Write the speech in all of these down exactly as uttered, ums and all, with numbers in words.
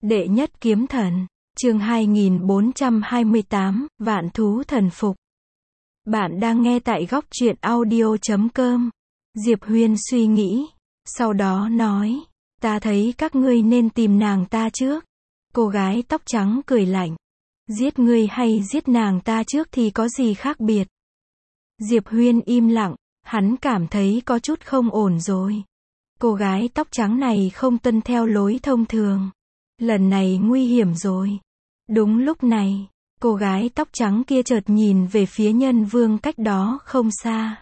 Đệ nhất kiếm thần, chương hai nghìn bốn trăm hai mươi tám, Vạn thú thần phục. Bạn đang nghe tại góc truyện audio chấm com. Diệp Huyên suy nghĩ, sau đó nói, ta thấy các ngươi nên tìm nàng ta trước. Cô gái tóc trắng cười lạnh, giết ngươi hay giết nàng ta trước thì có gì khác biệt. Diệp Huyên im lặng, hắn cảm thấy có chút không ổn rồi. Cô gái tóc trắng này không tuân theo lối thông thường. Lần này nguy hiểm rồi. Đúng lúc này, cô gái tóc trắng kia chợt nhìn về phía Nhân Vương cách đó không xa.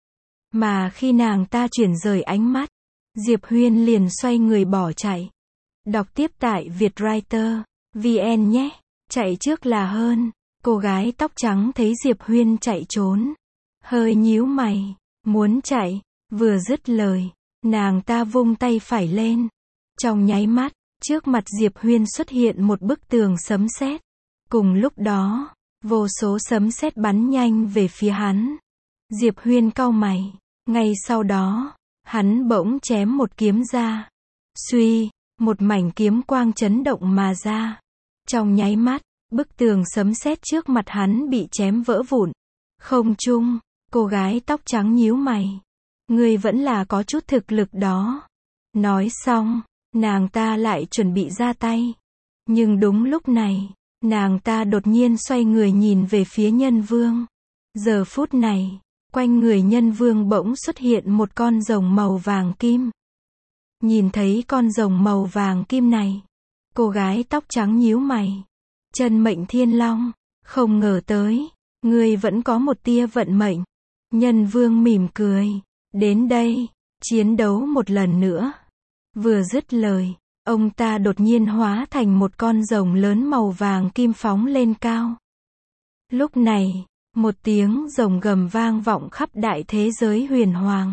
Mà khi nàng ta chuyển rời ánh mắt, Diệp Huyên liền xoay người bỏ chạy. Đọc tiếp tại Vietwriter chấm vn nhé. Chạy trước là hơn. Cô gái tóc trắng thấy Diệp Huyên chạy trốn, hơi nhíu mày, muốn chạy. Vừa dứt lời, nàng ta vung tay phải lên. Trong nháy mắt, trước mặt Diệp Huyên xuất hiện một bức tường sấm sét. Cùng lúc đó, vô số sấm sét bắn nhanh về phía hắn. Diệp Huyên cau mày. Ngay sau đó, hắn bỗng chém một kiếm ra. Suy, một mảnh kiếm quang chấn động mà ra. Trong nháy mắt, bức tường sấm sét trước mặt hắn bị chém vỡ vụn. Không trung, cô gái tóc trắng nhíu mày. Ngươi vẫn là có chút thực lực đó. Nói xong, nàng ta lại chuẩn bị ra tay. Nhưng đúng lúc này, nàng ta đột nhiên xoay người nhìn về phía Nhân Vương. Giờ phút này, quanh người Nhân Vương bỗng xuất hiện một con rồng màu vàng kim. Nhìn thấy con rồng màu vàng kim này, cô gái tóc trắng nhíu mày. Chân mệnh thiên long, không ngờ tới, ngươi vẫn có một tia vận mệnh. Nhân Vương mỉm cười, đến đây, chiến đấu một lần nữa. Vừa dứt lời, ông ta đột nhiên hóa thành một con rồng lớn màu vàng kim phóng lên cao. Lúc này, một tiếng rồng gầm vang vọng khắp đại thế giới huyền hoàng.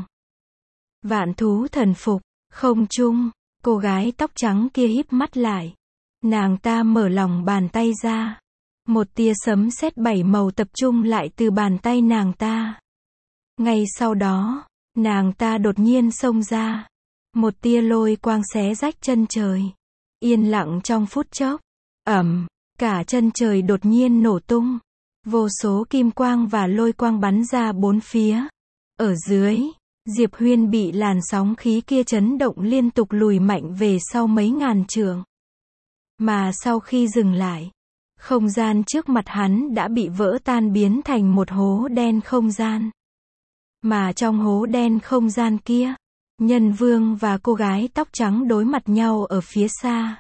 Vạn thú thần phục, không trung, cô gái tóc trắng kia híp mắt lại. Nàng ta mở lòng bàn tay ra. Một tia sấm sét bảy màu tập trung lại từ bàn tay nàng ta. Ngay sau đó, nàng ta đột nhiên xông ra. Một tia lôi quang xé rách chân trời. Yên lặng trong phút chốc. Ầm, cả chân trời đột nhiên nổ tung. Vô số kim quang và lôi quang bắn ra bốn phía. Ở dưới, Diệp Huyên bị làn sóng khí kia chấn động liên tục lùi mạnh về sau mấy ngàn trượng. Mà sau khi dừng lại, không gian trước mặt hắn đã bị vỡ tan biến thành một hố đen không gian. Mà trong hố đen không gian kia, Nhân Vương và cô gái tóc trắng đối mặt nhau ở phía xa.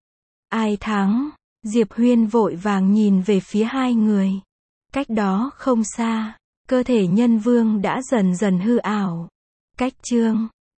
Ai thắng? Diệp Huyên vội vàng nhìn về phía hai người. Cách đó không xa, cơ thể Nhân Vương đã dần dần hư ảo. Cách chương